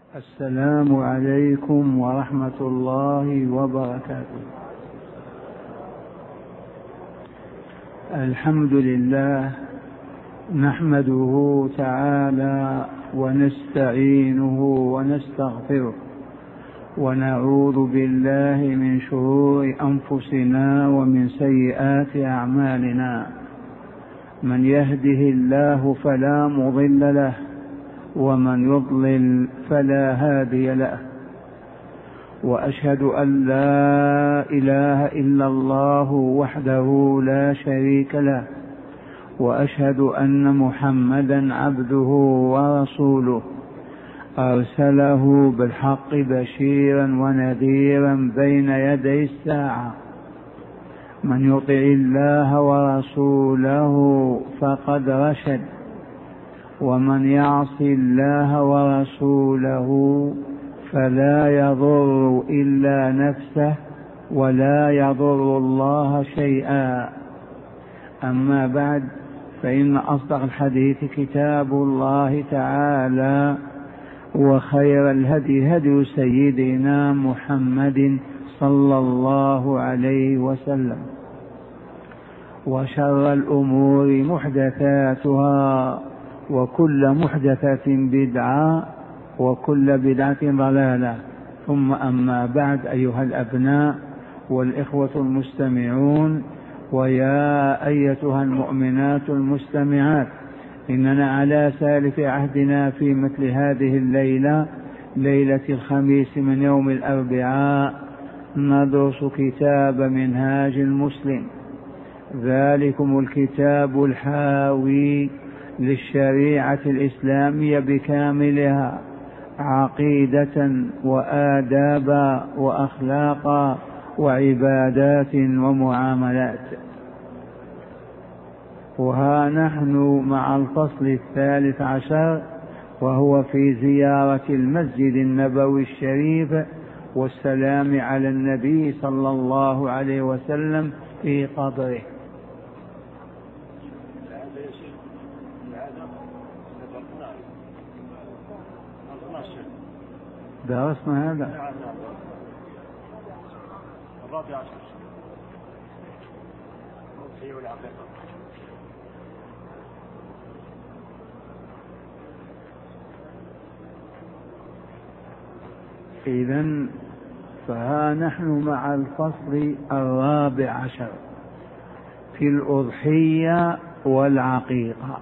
السلام عليكم ورحمة الله وبركاته. الحمد لله نحمده تعالى ونستعينه ونستغفره ونعوذ بالله من شرور أنفسنا ومن سيئات أعمالنا. من يهده الله فلا مضل له ومن يضلل فلا هادي له، وأشهد أن لا إله إلا الله وحده لا شريك له، وأشهد أن محمدا عبده ورسوله أرسله بالحق بشيرا ونذيرا بين يدي الساعة. من يطع الله ورسوله فقد رشد، ومن يعص الله ورسوله فلا يضر إلا نفسه ولا يضر الله شيئا. أما بعد، فإن أصدق الحديث كتاب الله تعالى، وخير الهدي هدي سيدنا محمد صلى الله عليه وسلم، وشر الأمور محدثاتها، وكل محدثة بدعة، وكل بدعة ضلالة. ثم أما بعد، أيها الأبناء والإخوة المستمعون، ويا أيتها المؤمنات المستمعات، إننا على سالف عهدنا في مثل هذه الليلة، ليلة الخميس من يوم الأربعاء، ندرس كتاب منهاج المسلم، ذلكم الكتاب الحاوي للشريعة الإسلامية بكاملها، عقيدة وآدابا وأخلاقا وعبادات ومعاملات. وها نحن مع الفصل 13، وهو في زيارة المسجد النبوي الشريف والسلام على النبي صلى الله عليه وسلم في قبره. درسنا هذا الرابع عشر إذن فها نحن مع الفصل 14 في الأضحية والعقيقة.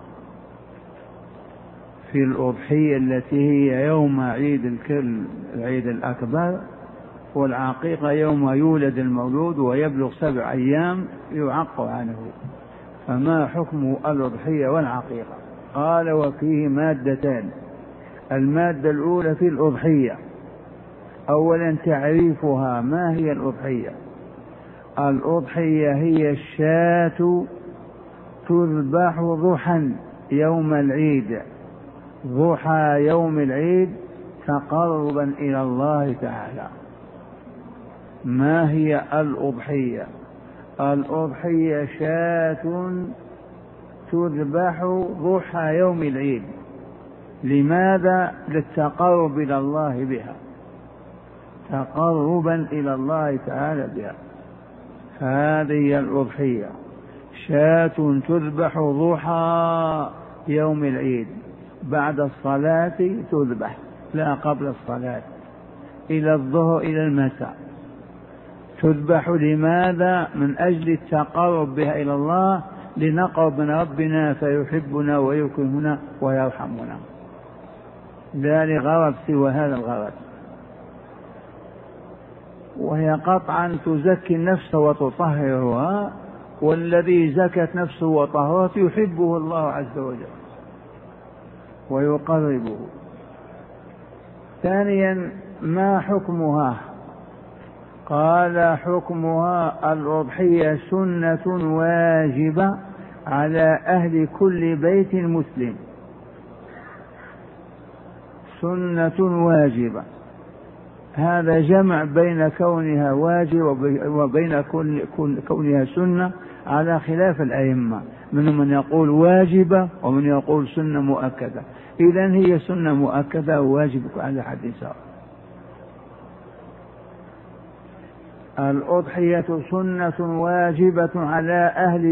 في الأضحية التي هي يوم عيد العيد الأكبر، والعقيقة يوم يولد المولود ويبلغ 7 أيام يعق عنه. فما حكم الأضحية والعقيقة؟ قال: وفيه مادتان. المادة الأولى في الأضحية. أولا تعريفها. ما هي الأضحية؟ الأضحية هي الشاة تذبح ضحى يوم العيد، ضحى يوم العيد، تقربا إلى الله تعالى. ما هي الأضحية؟ الأضحية شاة تذبح ضحى يوم العيد. لماذا؟ للتقرب إلى الله بها، تقربا إلى الله تعالى بها. هذه الأضحية، شاة تذبح ضحى يوم العيد، بعد الصلاة تذبح، لا قبل الصلاة، إلى الظهر إلى المساء تذبح. لماذا؟ من أجل التقرب بها إلى الله، لنقرب من ربنا فيحبنا ويكرمنا ويرحمنا، لا لغرض سوى هذا الغرض. وهي قطعا تزكي النفس وتطهرها، والذي زكت نفسه وطهرت يحبه الله عز وجل ويقربه. ثانيا، ما حكمها؟ قال: حكمها الأضحية سنة واجبة على أهل كل بيت مسلم، سنة واجبة. هذا جمع بين كونها واجب وبين كونها سنة، على خلاف الأئمة، منهم من يقول واجبة ومن يقول سنة مؤكدة. إذن هي سنة مؤكدة وواجبك على حد سواء. الأضحية سنة واجبة على أهل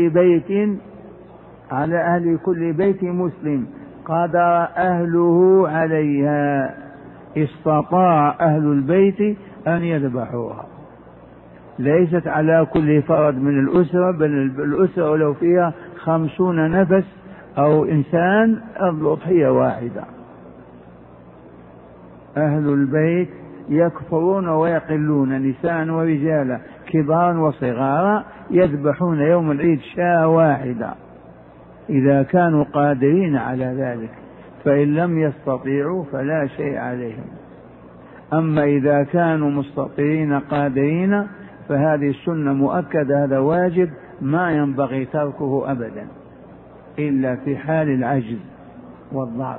كل بيت مسلم قدر أهله عليها، استطاع أهل البيت أن يذبحوها. ليست على كل فرد من الأسرة، بل الأسرة لو فيها 50 نفس أو إنسان الأضحية واحدة. أهل البيت يكثرون ويقلون، نساء ورجالا، كبار وصغار، يذبحون يوم العيد شاة واحدة إذا كانوا قادرين على ذلك، فإن لم يستطيعوا فلا شيء عليهم. أما إذا كانوا مستطيعين قادرين فهذه السنة مؤكدة، هذا واجب ما ينبغي تركه أبدا إلا في حال العجز والضعف.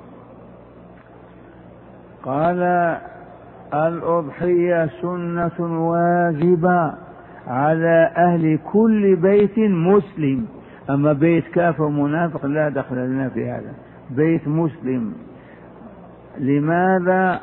قال الأضحية سنة واجبة على أهل كل بيت مسلم. أما بيت كافر منافق لا دخل لنا في هذا، بيت مسلم. لماذا؟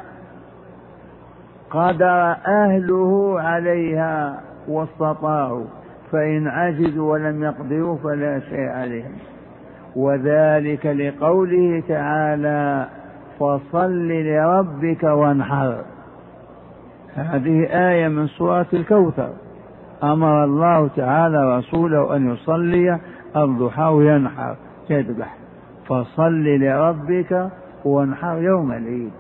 قدر أهله عليها واستطاعوا، فإن عجزوا ولم يقدروا فلا شيء عليهم. وذلك لقوله تعالى فصل لربك وانحر. هذه آية من سورة الكوثر، أمر الله تعالى رسوله أن يصلي الضحى وينحر يذبح، فصل لربك وانحر يوم العيد.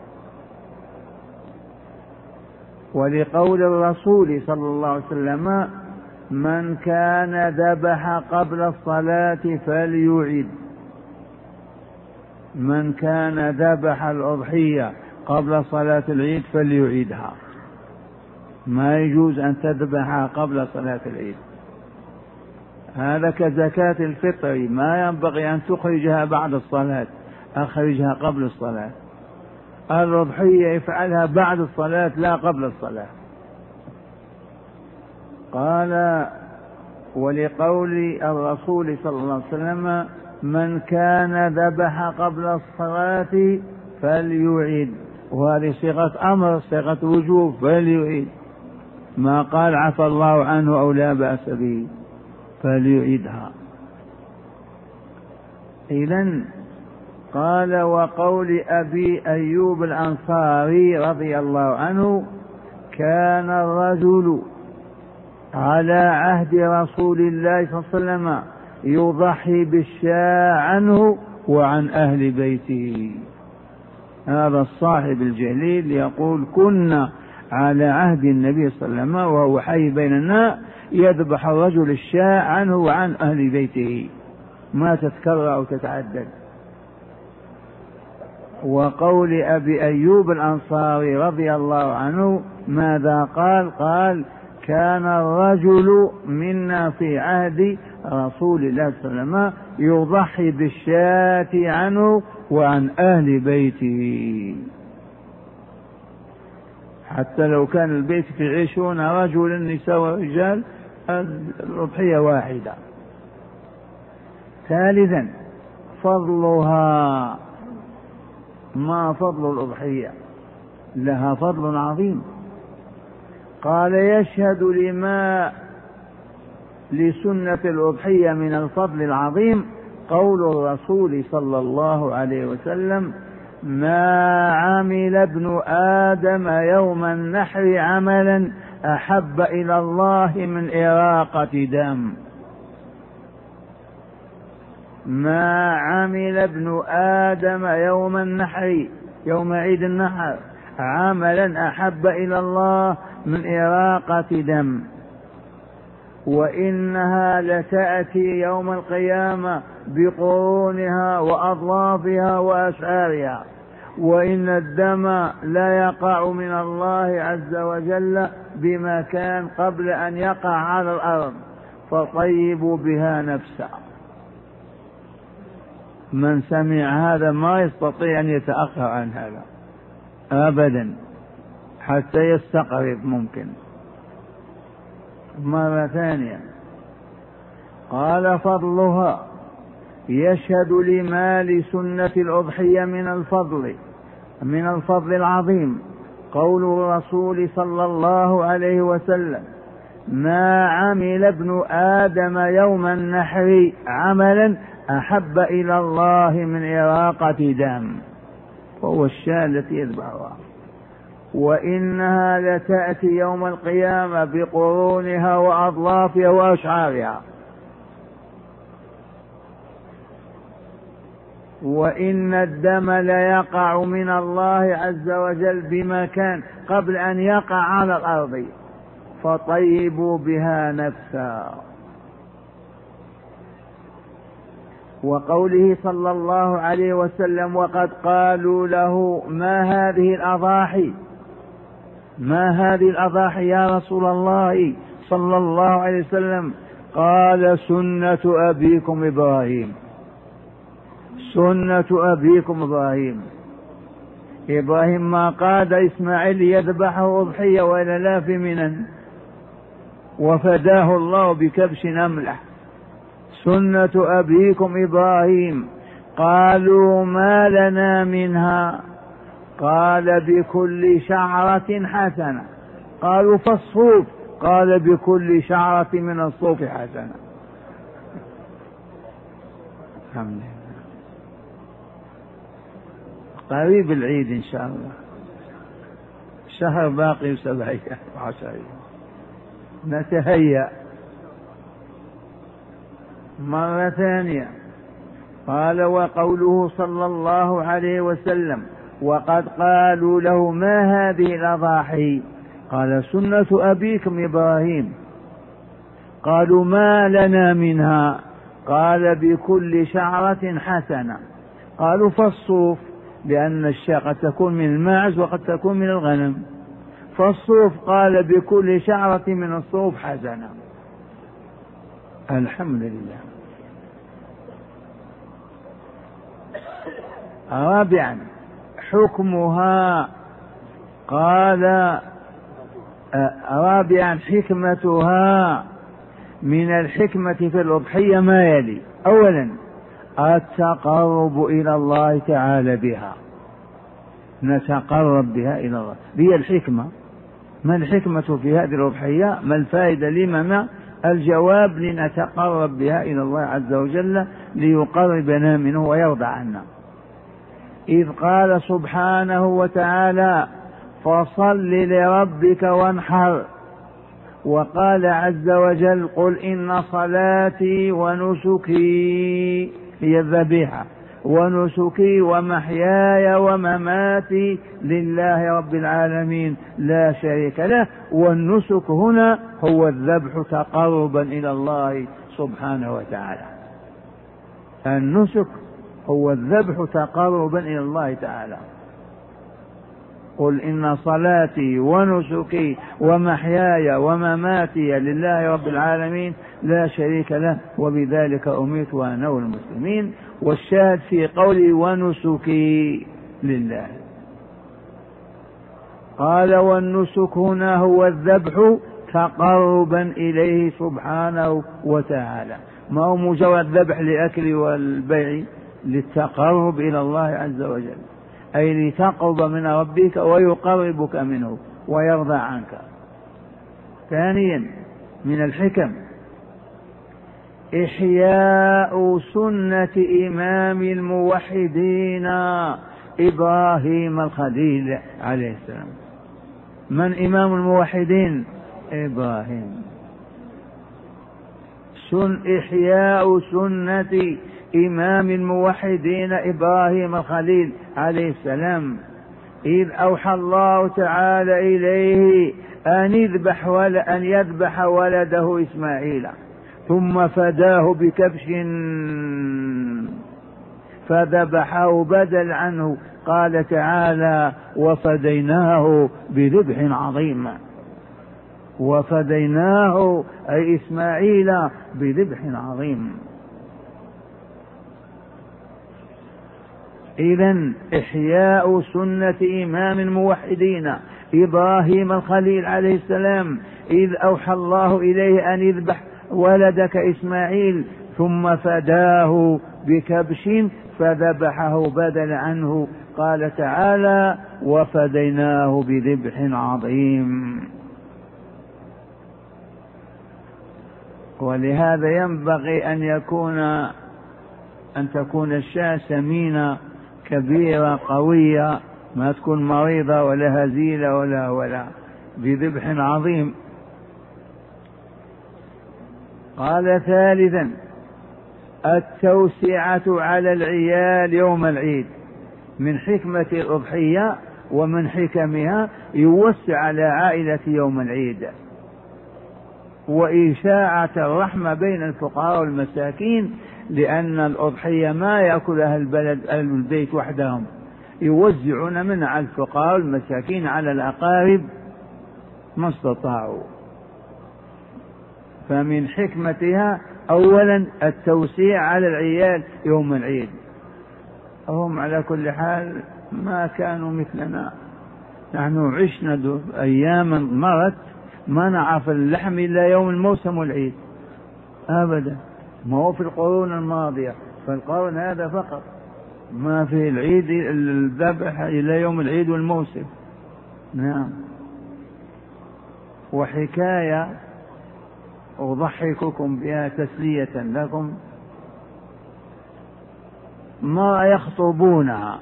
ولقول الرسول صلى الله عليه وسلم من كان ذبح قبل الصلاة فليعد. من كان ذبح الأضحية قبل صلاة العيد فليعيدها، ما يجوز أن تذبحها قبل صلاة العيد. هذا كزكاة الفطر، ما ينبغي أن تخرجها بعد الصلاة، أخرجها قبل الصلاة. الأضحية يفعلها بعد الصلاة لا قبل الصلاة. قال ولقول الرسول صلى الله عليه وسلم من كان ذبح قبل الصلاة فليعيد، وهذه صيغة أمر، صيغة وجوب، فليعيد، ما قال عفى الله عنه أو لا بأس به، فليعيدها. إذن قال وقول أبي أيوب الأنصاري رضي الله عنه كان الرجل على عهد رسول الله صلى الله عليه وسلم يضحي بالشاة عنه وعن أهل بيته. هذا الصاحب الجليل يقول كنا على عهد النبي صلى الله عليه وسلم وهو حي بين الناس يذبح الرجل الشاة عنه وعن أهل بيته، ما تتكرر أو تتعدد. وقول أبي أيوب الأنصاري رضي الله عنه ماذا قال؟ قال كان الرجل منا في عهد رسول الله صلى الله عليه وسلم يضحي بالشاة عنه وعن أهل بيته. حتى لو كان البيت في 20 رجل نساء ورجال الأضحية واحدة. ثالثا فضلها. ما فضل الأضحية؟ لها فضل عظيم. قال يشهد لسنة الأضحية من الفضل العظيم قول الرسول صلى الله عليه وسلم ما عمل ابن آدم يوم النحر عملا أحب إلى الله من إراقة دم. ما عمل ابن آدم يوم النحر، يوم عيد النحر، عملا أحب إلى الله من إراقة دم، وإنها لتأتي يوم القيامة بقرونها وأضلافها وأشعارها، وإن الدم لا يقع من الله عز وجل بمكان قبل أن يقع على الأرض، فطيبوا بها نفسا. من سمع هذا ما يستطيع أن يتأخر عن هذا أبدا حتى يستقرب ممكن. مرة ثانية قال فضلها يشهد لما لسنة الأضحية من الفضل العظيم قول الرسول صلى الله عليه وسلم: ما عمل ابن آدم يوم النحر عملا أحب إلى الله من إراقة دم، وهو الشاة التي يذبحها، وإنها لتأتي يوم القيامة بقرونها وأضلافها وأشعارها، وإن الدم ليقع من الله عز وجل بمكان قبل أن يقع على الأرض، فطيبوا بها نفسا. وقوله صلى الله عليه وسلم: وقد قالوا له: ما هذه الأضاحي يا رسول الله صلى الله عليه وسلم؟ قال: سنة أبيكم إبراهيم. سنة أبيكم إبراهيم ما قاد إسماعيل يذبحه أضحية وإلا لا في منى، وفداه الله بكبش أملح. سنة أبيكم إبراهيم. قالوا: ما لنا منها؟ قال: بكل شعرة حسنة. قالوا: فالصوف؟ قال: بكل شعرة من الصوف حسنة. الحمد لله. قريب العيد إن شاء الله، شهر باقي 7 أيام 10 أيام، نتهيأ. مرة ثانية قال: وقوله صلى الله عليه وسلم: وقد قالوا له: ما هذه الأضاحي؟ قال: سنة أبيكم إبراهيم. قالوا: ما لنا منها؟ قال: بكل شعرة حسنة. قالوا: فالصوف؟ لأن الشاة قد تكون من الماعز وقد تكون من الغنم. فالصوف؟ قال: بكل شعرة من الصوف حسنة. الحمد لله. رابعا حكمها. قال: رابعا حكمتها. من الحكمة في الأضحية ما يلي: أولا التقرب إلى الله تعالى بها، نتقرب بها إلى الله، هي الحكمة. ما الحكمة في هذه الأضحية؟ ما الفائدة لنا؟ الجواب: لنتقرب بها إلى الله عز وجل ليقربنا منه ويرضى عنا. إذ قال سبحانه وتعالى: فصل لربك وانحر. وقال عز وجل: قل إن صلاتي ونسكي، هي الذبيحة، ونسكي ومحياي ومماتي لله رب العالمين لا شريك له. والنسك هنا هو الذبح تقربا إلى الله سبحانه وتعالى. النسك هو الذبح تقربا إلى الله تعالى. قل إن صلاتي ونسكي ومحياي ومماتي لله رب العالمين لا شريك له وبذلك أمرت وأنا والمسلمين. والشاهد في قولي ونسكي لله. قال: والنسك هنا هو الذبح تقربا إليه سبحانه وتعالى، ما هو مجرد ذبح لأكل والبيع، للتقرب إلى الله عز وجل، أي لتقرب من ربك ويقربك منه ويرضى عنك. ثانيا من الحكم إحياء سنة إمام الموحدين إبراهيم الخليل عليه السلام. من إمام الموحدين؟ إبراهيم. إحياء سنة إمام الموحدين إبراهيم الخليل عليه السلام، إذ أوحى الله تعالى إليه أن يذبح ولده إسماعيل، ثم فداه بكبش فذبحه بدل عنه. قال تعالى: وفديناه بذبح عظيم. وفديناه أي إسماعيل بذبح عظيم. إذن إحياء سنة إمام الموحدين إبراهيم الخليل عليه السلام، إذ أوحى الله إليه أن يذبح ولدك إسماعيل ثم فداه بكبش فذبحه بدل عنه. قال تعالى وفديناه بذبح عظيم. ولهذا ينبغي أن تكون الشاة سمينة كبيرة قوية، ما تكون مريضة ولا هزيلة ولا بذبح عظيم. قال ثالثا التوسعة على العيال يوم العيد. من حكمة الأضحية ومن حكمها يوسع على عائلة يوم العيد، وإشاعة الرحمة بين الفقراء والمساكين، لأن الأضحية ما يأكلها البيت وحدهم، يوزعون منها على الفقراء والمساكين على الأقارب ما استطاعوا. فمن حكمتها أولا التوسيع على العيال يوم العيد. هم على كل حال ما كانوا مثلنا، نحن عشنا أياما مرت ما نعرف اللحم إلا يوم الموسم والعيد أبدا، ما هو في القرون الماضية، فالقرن هذا فقط ما في العيد الذبح إلى يوم العيد والموسم. نعم. وحكاية أضحككم بها تسلية لكم، ما يخطبونها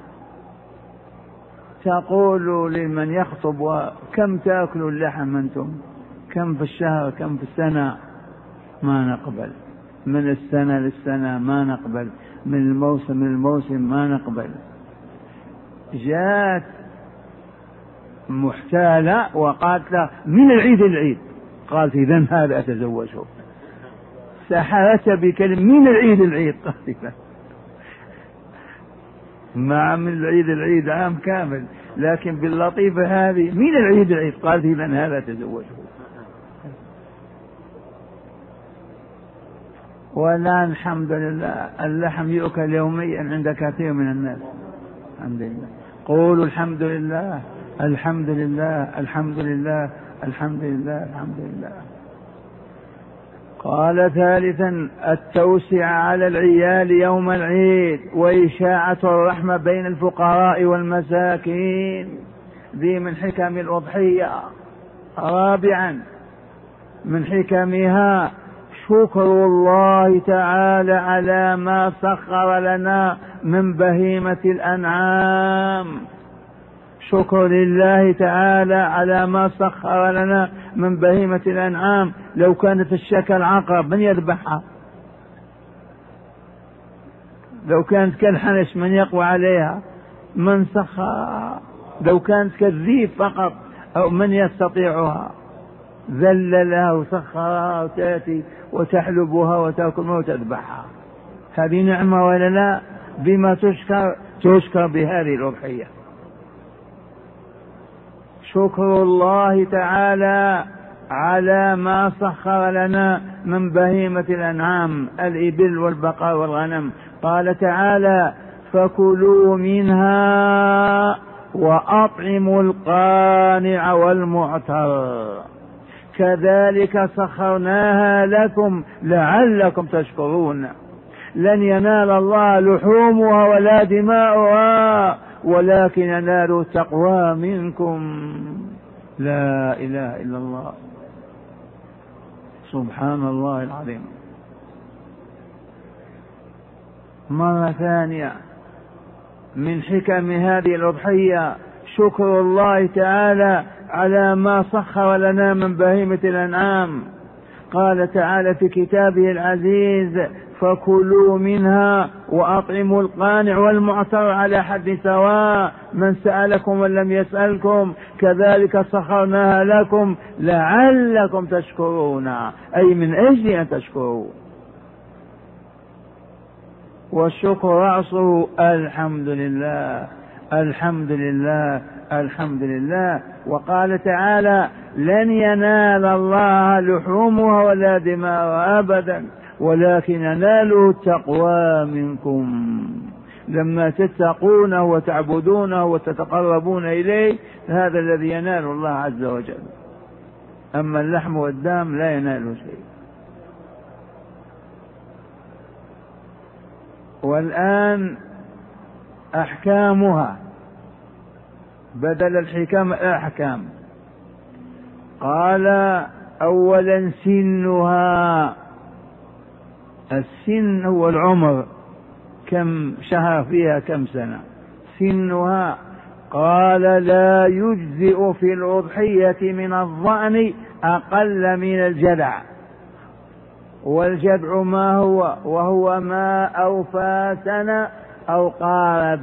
تقول لمن يخطب كم تأكل اللحم أنتم، كم في الشهر، كم في السنة؟ ما نقبل، من السنة للسنة ما نقبل، من الموسم للموسم ما نقبل. جاءت محتالة وقالت له من العيد للعيد، قالت إذن هذا أتزوجه. سحرت بكلمة من العيد للعيد، قالت له مع من العيد للعيد عام كامل، لكن باللطيفة هذه من العيد للعيد، قالت إذن هذا أتزوجه. والآن الحمد لله اللحم يؤكل يوميا عند كثير من الناس، الحمد لله. قولوا الحمد لله الحمد لله الحمد لله الحمد لله الحمد لله. قال ثالثا التوسع على العيال يوم العيد وإشاعة الرحمة بين الفقراء والمساكين، ذي من حكم الأضحية. رابعا من حكمها شكر الله تعالى على ما سخر لنا من بهيمة الأنعام. شكر لله تعالى على ما سخر لنا من بهيمة الأنعام. لو كانت الشكل عقرب من يذبحها؟ لو كانت كالحنش من يقوى عليها؟ من سخرها؟ لو كانت كالذيب فقط أو من يستطيعها؟ ذللها وسخرها وتأتي وتحلبها وتأكلها وتذبحها. هذه نعمة ولا لا؟ بما تشكر بهذه الأضحية. شكر الله تعالى على ما سخر لنا من بهيمة الأنعام، الإبل والبقر والغنم. قال تعالى فكلوا منها وأطعموا القانع والمعتر كذلك سخرناها لكم لعلكم تشكرون. لن ينال الله لحومها ولا دماؤها ولكن ينال التقوى منكم. لا إله إلا الله، سبحان الله العظيم. مرة ثانية من حكم هذه الأضحية شكر الله تعالى على ما سخر لنا من بهيمة الأنعام. قال تعالى في كتابه العزيز فكلوا منها وأطعموا القانع والمعتر على حد سواء، من سألكم ولم يسألكم كذلك سخرناها لكم لعلكم تشكرون، أي من أجل أن تشكروا. والشكر رأسه الحمد لله الحمد لله الحمد لله. وقال تعالى لن ينال الله لحومها ولا دماؤها أبدا ولكن يناله التقوى منكم. لما تتقونه وتعبدونه وتتقربون إليه هذا الذي ينال الله عز وجل. أما اللحم والدم لا يناله شيء. والآن أحكامها بدل الحكم الأحكام. قال أولا سنها، السن هو العمر، كم شهر فيها كم سنة. سنها قال لا يجزئ في الأضحية من الضأن أقل من الجذع. والجذع ما هو؟ وهو ما أوفى سنة أو قارب.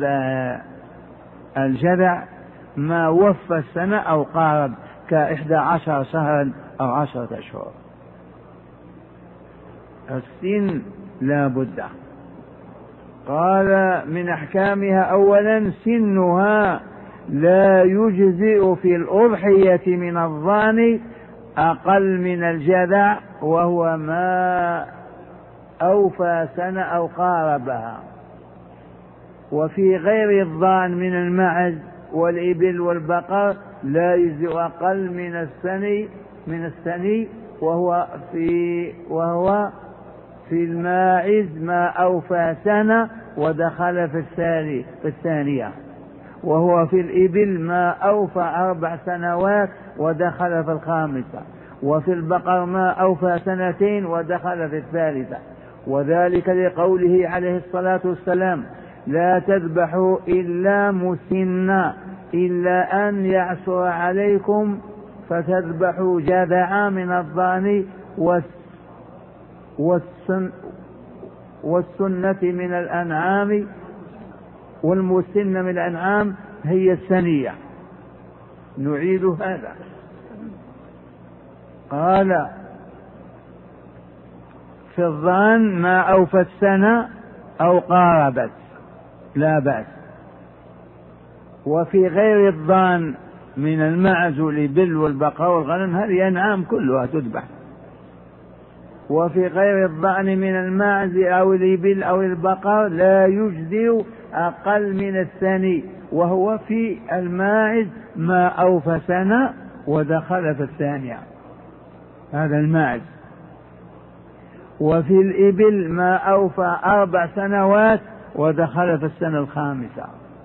الجذع ما وفى السنة أو قارب، ك11 شهرا أو 10 أشهر. السن لا بد. قال من أحكامها أولا سنها لا يجزئ في الأضحية من الضأن أقل من الجذع، وهو ما أوفى سنة أو قاربها. وفي غير الضأن من المعز والإبل والبقر لا يجزئ أقل من السن وهو في الماعز ما أوفى سنة ودخل في الثانية، وهو في الإبل ما أوفى 4 سنوات ودخل في الخامسة، وفي البقر ما أوفى 2 ودخل في الثالثة. وذلك لقوله عليه الصلاة والسلام لا تذبحوا إلا مسنا إلا أن يعسر عليكم فتذبحوا جذعا من الضأن والسنة من الأنعام، والمسن من الأنعام هي السنية. نعيد هذا. قال في الضأن ما أوفت سنة أو قاربت لا بأس. وفي غير الضأن من المعز والإبل والبقر والغنم هذه أنعام كلها تذبح. وفي غير الضأن من المعز أو الإبل أو البقر لا يجزئ أقل من الثاني، وهو في الماعز ما أوفى سنة ودخل في الثانية، هذا الماعز. وفي الإبل ما أوفى 4 سنوات ودخل في السنة الخامسة.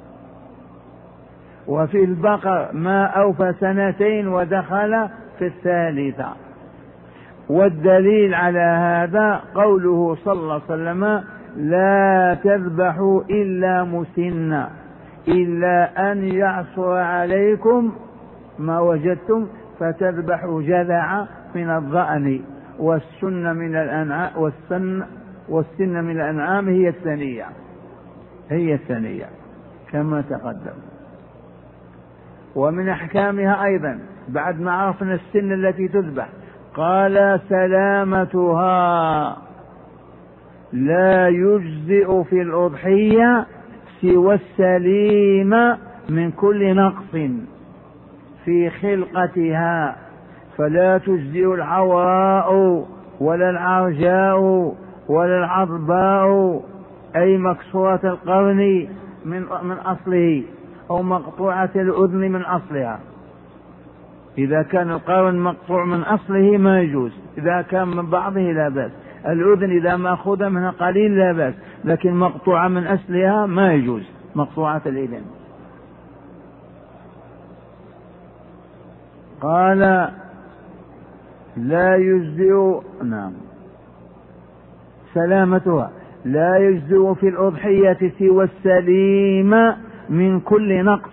وفي البقر ما أوفى 2 ودخل في الثالثة. والدليل على هذا قوله صلى الله عليه وسلم لا تذبحوا إلا مسنا إلا أن يعصر عليكم ما وجدتم فتذبحوا جذع من الضأن والسن من الأنعام والسن من الأنعام هي الثنية كما تقدم. ومن أحكامها أيضا بعد ما عرفنا السن التي تذبح قال سلامتها لا يجزئ في الأضحية سوى السليم من كل نقص في خلقتها، فلا تجزئ العوراء ولا العرجاء ولا العضباء أي مكسورة القرن من أصله أو مقطوعة الأذن من أصلها. إذا كان القرن مقطوع من أصله ما يجوز، إذا كان من بعضه لا بأس. الأذن إذا مأخوذ منها قليل لا بأس، لكن مقطوعة من أصلها ما يجوز، مقطوعة الأذن. قال لا يجزئ سلامتها لا يجزئ في الأضحية سوى السليم من كل نقص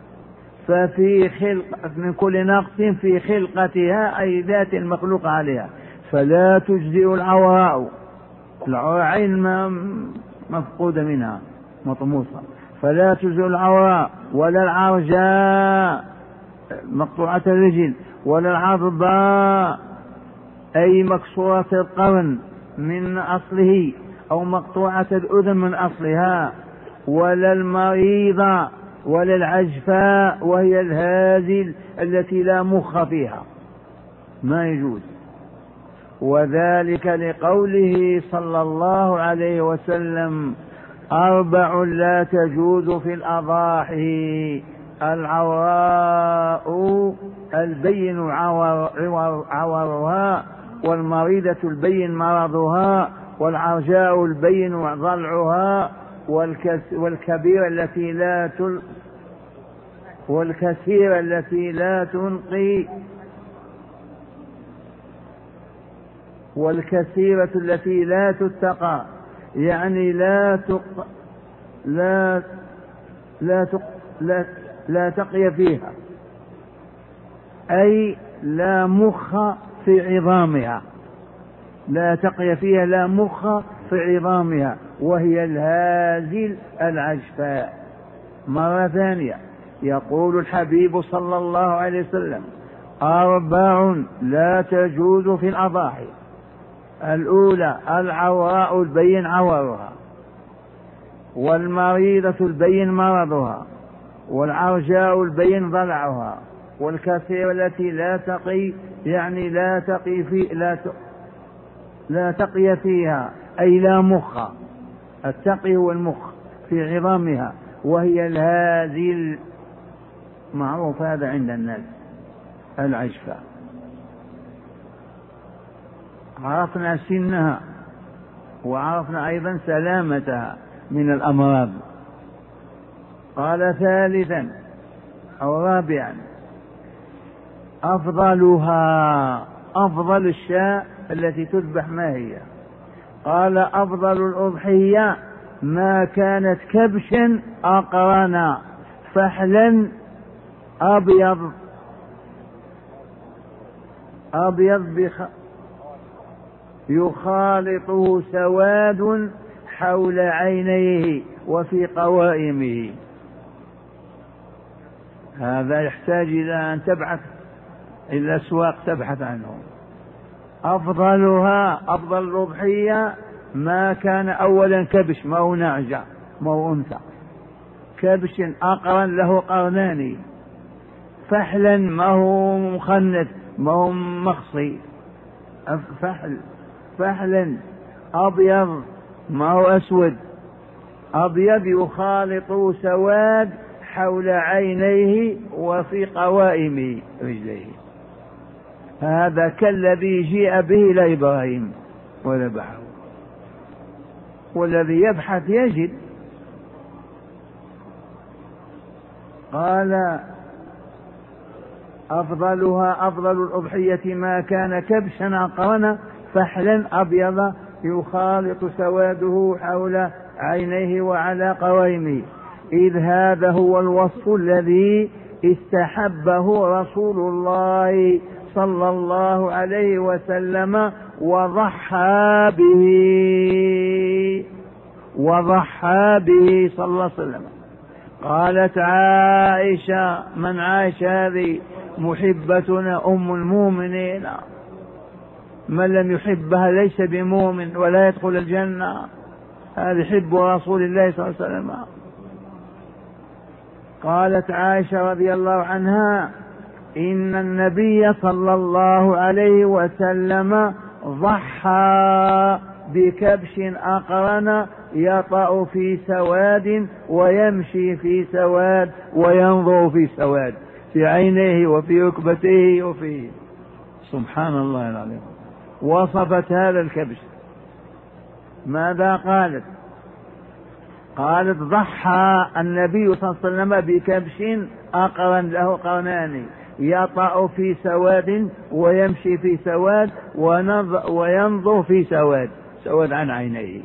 من كل نقص في خلقتها أي ذات المخلوق عليها، فلا تجزئ العوراء، العين مفقودة منها مطموسة، فلا تجزئ العوراء ولا العرجاء مقطوعة الرجل ولا العضباء أي مكسورة القرن من أصله أو مقطوعة الأذن من أصلها، ولا المريضة ولا العجفاء وهي الهازل التي لا مخ فيها ما يجوز. وذلك لقوله صلى الله عليه وسلم 4 لا تجوز في الأضاحي: العوراء البين عورها والمريضة البين مرضها، والعرجاء البين ضلعها، والكبيرة والكثيرة التي لا تنقي، والكثيرة التي لا تتقى، يعني لا تقي فيها، أي لا مخ في عظامها، لا تقي فيها لا مخ في عظامها، وهي الهازل العجفاء. مرة ثانية يقول الحبيب صلى الله عليه وسلم: 4 لا تجوز في الأضاحي: الأولى العوراء البين عورها، والمريضة البين مرضها، والعرجاء البين ضلعها، والكثيرة التي لا تقي، يعني لا تقي فيها، أي لا مخ، التقي هو المخ في عظامها، وهي الهازل، معروف هذا عند الناس، العجفاء. عرفنا سنها، وعرفنا أيضا سلامتها من الأمراض. قال ثالثا أو رابعا: أفضلها، أفضل الشاء التي تذبح ما هي؟ قال: أفضل الأضحية ما كانت كبشا أقرنا فحلا أبيض يخالطه سواد حول عينيه وفي قوائمه. هذا يحتاج إلى أن تبحث إلى الأسواق تبحث عنه. أفضلها، أفضل الأضحية ما كان أولا كبش، ما هو نعجة، ما هو أنثى، كبش أقرن له قرنان، فحلا ما هو مخنث، ما هو مخصي، فحلا أبيض ما هو أسود، أبيض يخالط سواد حول عينيه وفي قوائم رجليه. هذا كالذي جيء به إلى إبراهيم وذبحه، والذي يبحث يجد. قال: أفضلها، أفضل الأضحية ما كان كبشا أقرنا فحلا أبيض يخالط سواده حول عينيه وعلى قوائمه، إذ هذا هو الوصف الذي استحبه رسول الله صلى الله عليه وسلم وضحى به صلى الله عليه وسلم. قالت عائشة: من عائشة هذه؟ محبتنا أم المؤمنين، من لم يحبها ليس بمؤمن ولا يدخل الجنة، هذا حب رسول الله صلى الله عليه وسلم. قالت عائشة رضي الله عنها: إن النبي صلى الله عليه وسلم ضحى بكبش أقرن يطأ في سواد ويمشي في سواد وينظر في سواد، في عينيه وفي ركبتيه وفي، سبحان الله العظيم. وصفت هذا الكبش، ماذا قالت؟ قالت: ضحى النبي صلى الله عليه وسلم بكبش أقرن له قرنان يطأ في سواد ويمشي في سواد وينظر في سواد، سواد عن عينيه.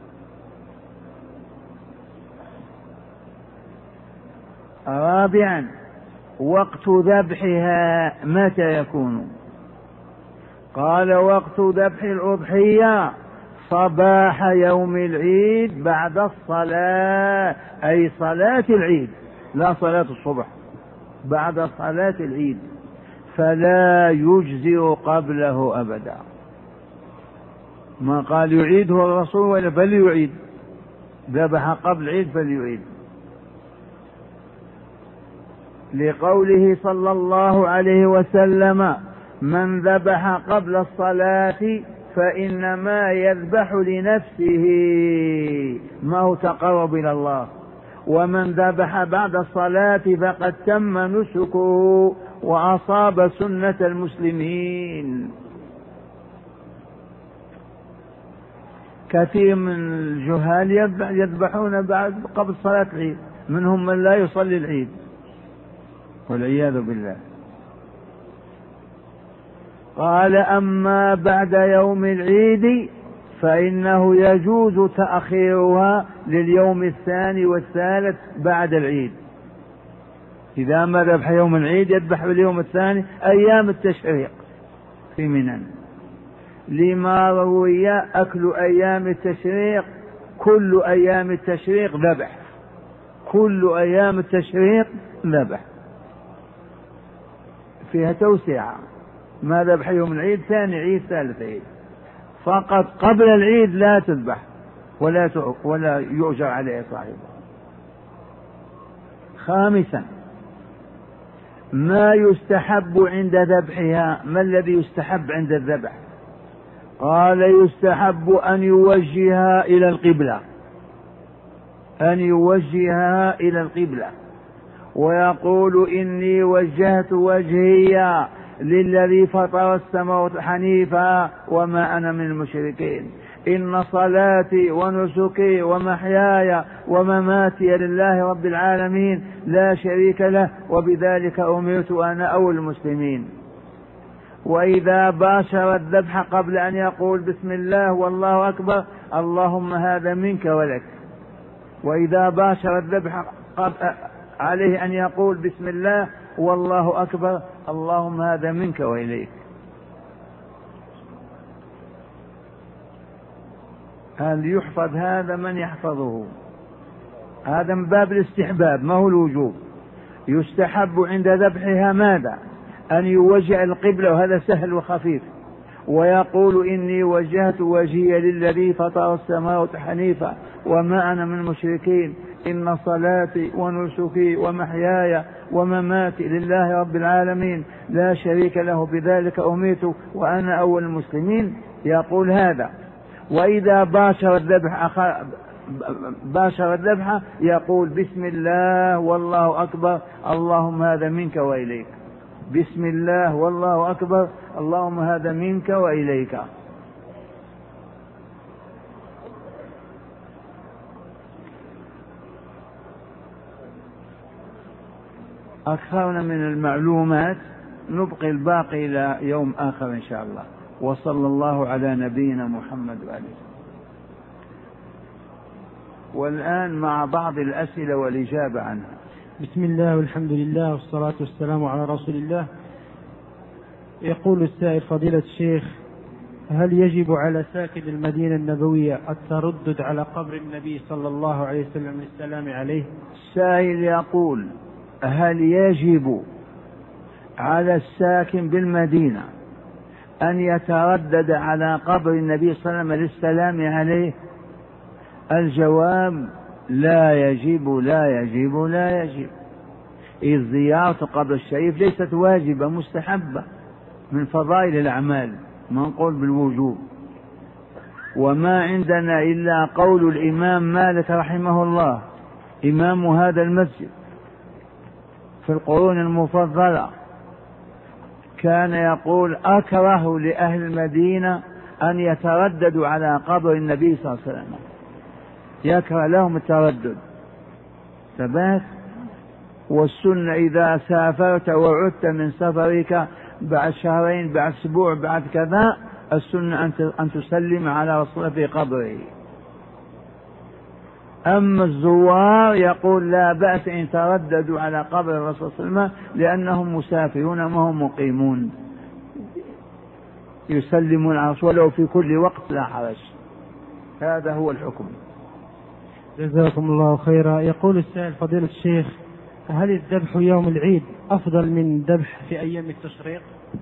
رابعا: وقت ذبحها متى يكون؟ قال: وقت ذبح الأضحية صباح يوم العيد بعد الصلاة، أي صلاة العيد، لا صلاة الصبح، بعد صلاة العيد، فلا يجزئ قبله أبدا. ما قال يعيده الرسول ولا فليعيد، ذبح قبل العيد فليعيد، لقوله صلى الله عليه وسلم: من ذبح قبل الصلاة فإنما يذبح لنفسه، ما هو تقرب إلى الله، ومن ذبح بعد الصلاة فقد تم نسكه وأصاب سنة المسلمين. كثير من الجهال يذبحون بعد قبل صلاة العيد، منهم من لا يصلي العيد والعياذ بالله. قال أما بعد يوم العيد فإنه يجوز تأخيرها لليوم الثاني والثالث بعد العيد. إذا ما ذبح يوم العيد يذبح باليوم الثاني أيام التشريق في منى، لما روي أكل أيام التشريق، كل أيام التشريق ذبح، كل أيام التشريق ذبح، فيها توسعة، ما ذبح يوم العيد ثاني عيد ثالث عيد، فقط قبل العيد لا تذبح ولا يؤجر عليه صاحبه. خامسا ما يستحب عند ذبحها. ما الذي يستحب عند الذبح؟ قال يستحب أن يوجهها إلى القبلة، أن يوجهها إلى القبلة ويقول إني وجهت وجهي للذي فطر السماوات حنيفا وما أنا من المشركين، إن صلاتي ونسكي ومحياي ومماتي لله رب العالمين لا شريك له وبذلك أمرت أنا أول المسلمين. وإذا باشر الذبح قبل أن يقول بسم الله والله أكبر اللهم هذا منك ولك، وإذا باشر الذبح عليه أن يقول بسم الله والله أكبر اللهم هذا منك وإليك. هل يحفظ هذا؟ من يحفظه؟ هذا من باب الاستحباب ما هو الوجوب. يستحب عند ذبحها ماذا؟ أن يوجه القبلة، وهذا سهل وخفيف، ويقول إني وجهت وجهي للذي فطر السماوات حنيفا وما أنا من المشركين، إن صلاتي ونسكي ومحياي ومماتي لله رب العالمين لا شريك له بذلك أمرت وأنا أول المسلمين. يقول هذا. وإذا باشر الذبح يقول بسم الله والله أكبر اللهم هذا منك وإليك، بسم الله والله أكبر اللهم هذا منك وإليك. أكثرنا من المعلومات، نبقي الباقي إلى يوم آخر إن شاء الله. وصلى الله على نبينا محمد وآله. والآن مع بعض الأسئلة والإجابة عنها. بسم الله والحمد لله والصلاة والسلام على رسول الله. يقول السائل فضيلة الشيخ: هل يجب على ساكن المدينة النبوية التردد على قبر النبي صلى الله عليه وسلم للسلام عليه؟ السائل يقول: هل يجب على الساكن بالمدينة أن يتردد على قبر النبي صلى الله عليه وسلم للسلام عليه؟ الجواب: لا يجب لا يجب لا يجب، إذ زيارة قبر الشريف ليست واجبة، مستحبة من فضائل الأعمال، ما نقول بالوجوب. وما عندنا إلا قول الإمام مالك رحمه الله إمام هذا المسجد في القرون المفضلة، كان يقول: أكره لأهل المدينة أن يترددوا على قبر النبي صلى الله عليه وسلم، يكره لهم التردد. ثبات. والسنة إذا سافرت وعدت من سفرك بعد شهرين بعد أسبوع بعد كذا، السنة أن تسلم على رسول في قبره. أما الزوار يقول لا بأس إن ترددوا على قبر الرسول صلى الله عليه وسلم لأنهم مسافرون ما هم مقيمون، يسلمون على رسول ولو في كل وقت لا حرج. هذا هو الحكم. جزاكم الله خيرا. يقول السائل فضيلة الشيخ: هل الذبح يوم العيد أفضل من ذبح في أيام التشريق؟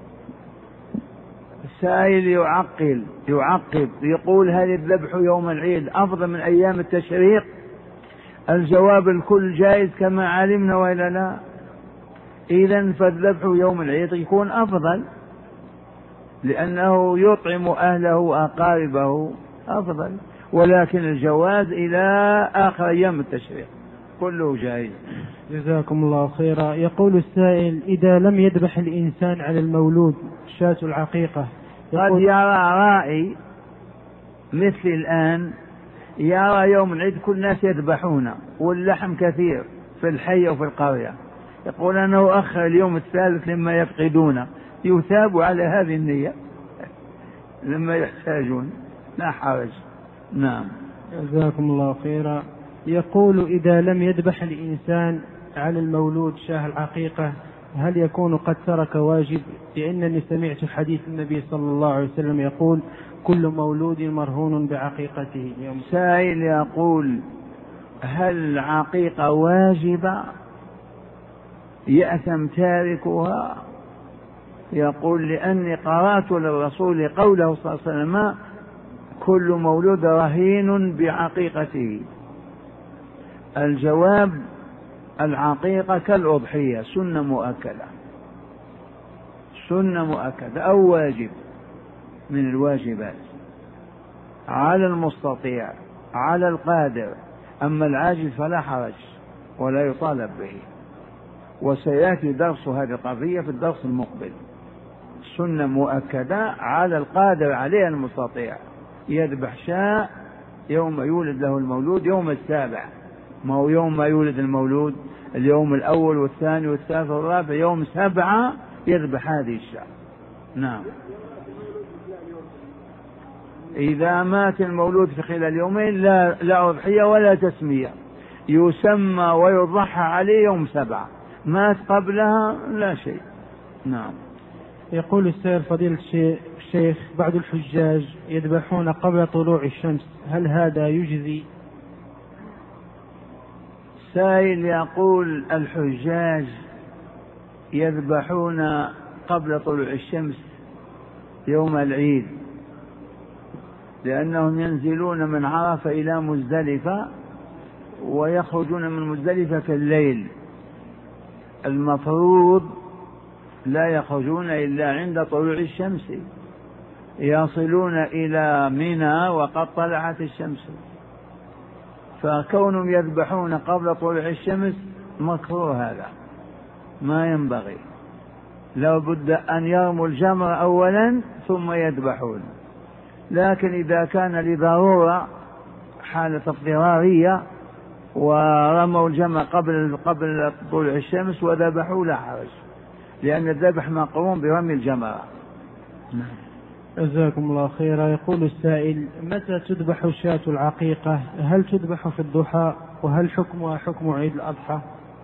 السائل يعقب يقول: هل الذبح يوم العيد أفضل من أيام التشريق؟ الجواب: الكل جائز كما علمنا وإلا لا. إذن فالذبح يوم العيد يكون أفضل، لأنه يطعم أهله وأقاربه أفضل، ولكن الجواز إلى آخر أيام التشريق كله جائز. جزاكم الله خيرا. يقول السائل: إذا لم يذبح الإنسان على المولود شاة العقيقة، قد يرى راعي مثل الآن يرى يوم العيد كل الناس يذبحون واللحم كثير في الحي وفي القرية، يقول أنا أؤخر اليوم الثالث لما يفقدون، يثاب على هذه النية لما يحتاجون، لا حرج. نعم. جزاكم الله خيرا. يقول إذا لم يذبح الإنسان على المولود شاه العقيقة هل يكون قد ترك واجب؟ لأنني سمعت حديث النبي صلى الله عليه وسلم يقول كل مولود مرهون بعقيقته. سائل يقول هل العقيقة واجبة يأثم تاركها؟ يقول لأني قرأت للرسول قوله صلى الله عليه وسلم كل مولود رهين بعقيقته. الجواب العقيقة كالأضحية سنة مؤكدة، سنة مؤكدة أو واجب من الواجبات على المستطيع على القادر، أما العاجز فلا حرج ولا يطالب به، وسيأتي درس هذه القضية في الدرس المقبل. سنة مؤكدة على القادر عليها المستطيع، يذبح شاء يوم يولد له المولود يوم السابع، ما هو يوم ما يولد المولود اليوم الأول والثاني والثالث والرابع، يوم 7 يذبح هذه الشاة. نعم. إذا مات المولود في خلال يومين لا أضحية ولا تسمية، يسمى ويضحى عليه يوم 7، مات قبلها لا شيء. نعم. يقول السائل فضيلة الشيخ بعض الحجاج يذبحون قبل طلوع الشمس، هل هذا يجزي؟ سائل يقول الحجاج يذبحون قبل طلوع الشمس يوم العيد لأنهم ينزلون من عرفة إلى مزدلفة ويخرجون من مزدلفة في الليل، المفروض لا يخرجون إلا عند طلوع الشمس، يصلون إلى منى وقد طلعت الشمس، فكونهم يذبحون قبل طلوع الشمس مكروه، هذا ما ينبغي، لا بد أن يرموا الجمر أولا ثم يذبحون. لكن إذا كان لضرورة حالة اضطرارية ورموا الجمر قبل طلوع الشمس وذبحوا لا حرج، لأن الذبح مقرون برمي الجمرة. جزاكم الله خيرا. يقول السائل متى تذبح شاة العقيقة؟ هل تذبح في الضحى؟ وهل حكمها حكم عيد الأضحى؟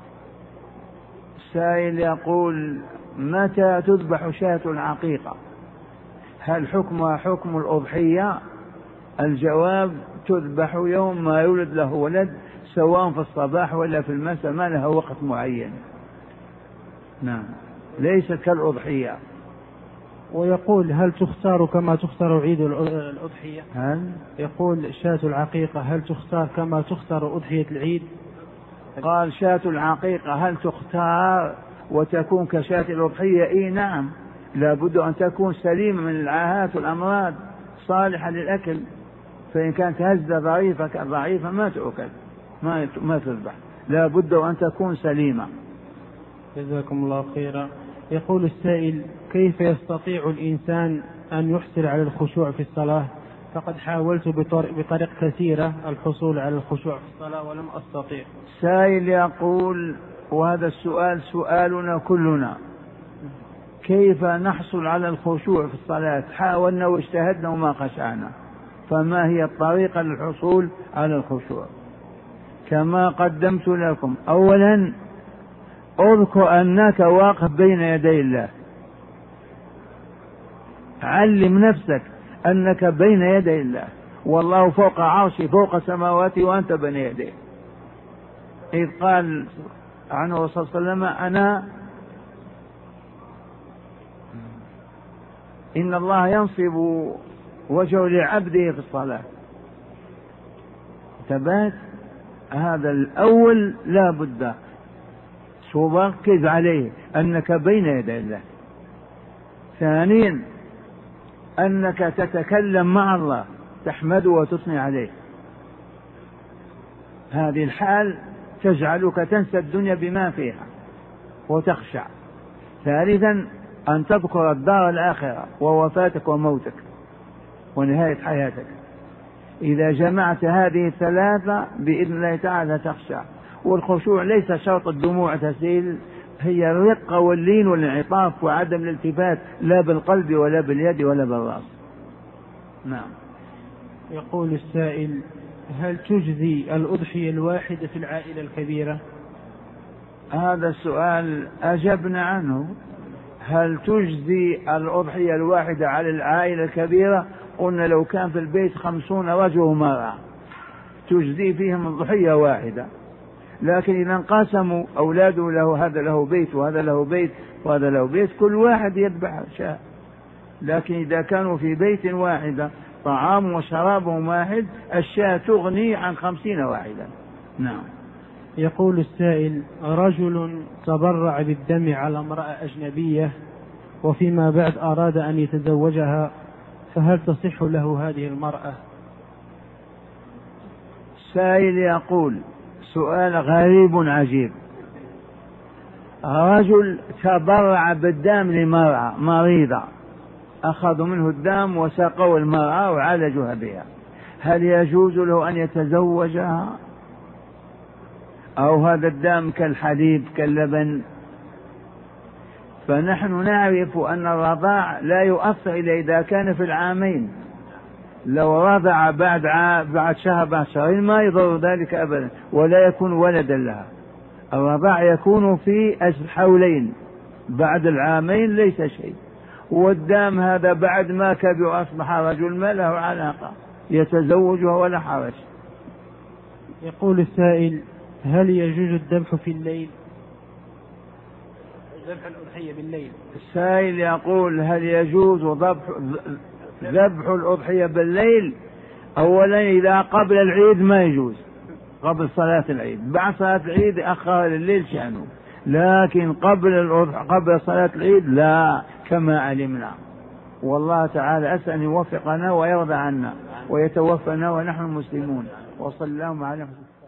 السائل يقول متى تذبح شاة العقيقة؟ هل حكمها حكم الأضحية؟ الجواب تذبح يوم ما يولد له ولد، سواء في الصباح ولا في المساء، ما لها وقت معين. نعم، ليست كالأضحية. ويقول هل تختار كما تختار عيد الأضحية؟ هل يقول شاة العقيقة هل تختار كما تختار أضحية العيد؟ قال شاة العقيقة هل تختار وتكون كشاة الأضحية؟ إيه نعم، لابد أن تكون سليمة من العاهات والأمراض صالحة للأكل، فإن كانت هزة ضعيفة ما تؤكل ما تذبح، لابد أن تكون سليمة. جزاكم الله خيرا. يقول السائل كيف يستطيع الإنسان أن يحصل على الخشوع في الصلاة؟ فقد حاولت بطريق كثيرة الحصول على الخشوع في الصلاة ولم أستطيع. سائل يقول وهذا السؤال سؤالنا كلنا، كيف نحصل على الخشوع في الصلاة؟ حاولنا واجتهدنا وما خشعنا، فما هي الطريقة للحصول على الخشوع؟ كما قدمت لكم، أولا اذكر أنك واقف بين يدي الله، علم نفسك أنك بين يدي الله، والله فوق عرشه فوق سماواته وأنت بين يديه، إذ قال عنه الرسول صلى الله عليه وسلم أنا إن الله ينصب وجهه لعبده في الصلاة. ثبات هذا الأول لا بد تركز عليه أنك بين يدي الله. ثانيا أنك تتكلم مع الله تحمده وتثني عليه، هذه الحال تجعلك تنسى الدنيا بما فيها وتخشع. ثالثا أن تذكر الدار الآخرة ووفاتك وموتك ونهاية حياتك، إذا جمعت هذه الثلاثة بإذن الله تعالى تخشع. والخشوع ليس شرط الدموع تسيل، هي الرقة واللين والانعطاف وعدم الالتفات، لا بالقلب ولا باليد ولا بالرأس. نعم. يقول السائل: هل تجزي الأضحية الواحدة في العائلة الكبيرة؟ هذا السؤال أجبنا عنه. هل تجزي الأضحية الواحدة على العائلة الكبيرة؟ قلنا لو كان في البيت 50 رجل ومرأة تجزي فيهم الضحية واحدة، لكن إذا انقسموا أولاده، له هذا له بيت وهذا له بيت وهذا له بيت، كل واحد يذبح شاة. لكن إذا كانوا في بيت واحدة طعام وشرابهم واحد، الشاة تغني عن 50 واحدا. نعم. يقول السائل: رجل تبرع بالدم على امرأة أجنبية وفيما بعد أراد أن يتزوجها، فهل تصح له هذه المرأة؟ السائل يقول سؤال غريب عجيب. رجل تبرع بالدم لمرأة مريضة، أخذوا منه الدم وسقوا المرأة وعالجوها بها، هل يجوز له أن يتزوجها؟ أو هذا الدم كالحليب كاللبن؟ فنحن نعرف أن الرضاع لا يؤثر إلا إذا كان في العامين. لو رضع بعد شهر بعد شهرين ما يضر ذلك أبدا ولا يكون ولدا لها. الرضاع يكون في الحولين، بعد العامين ليس شيء. والدم هذا بعد ما كبر أصبح رجل ما له علاقة، يتزوجها ولا حرج. يقول السائل: هل يجوز الذبح في الليل؟ ذبح الأضحية بالليل. السائل يقول: هل يجوز ذبح الأضحية بالليل؟ أولا إذا قبل العيد ما يجوز، قبل صلاة العيد. بعد صلاة العيد أخر لليل شأنه، لكن قبل صلاة العيد لا، كما علمنا. والله تعالى أسأل أن يوفقنا ويرضى عنا ويتوفنا ونحن مسلمون. وصلى الله على محمد.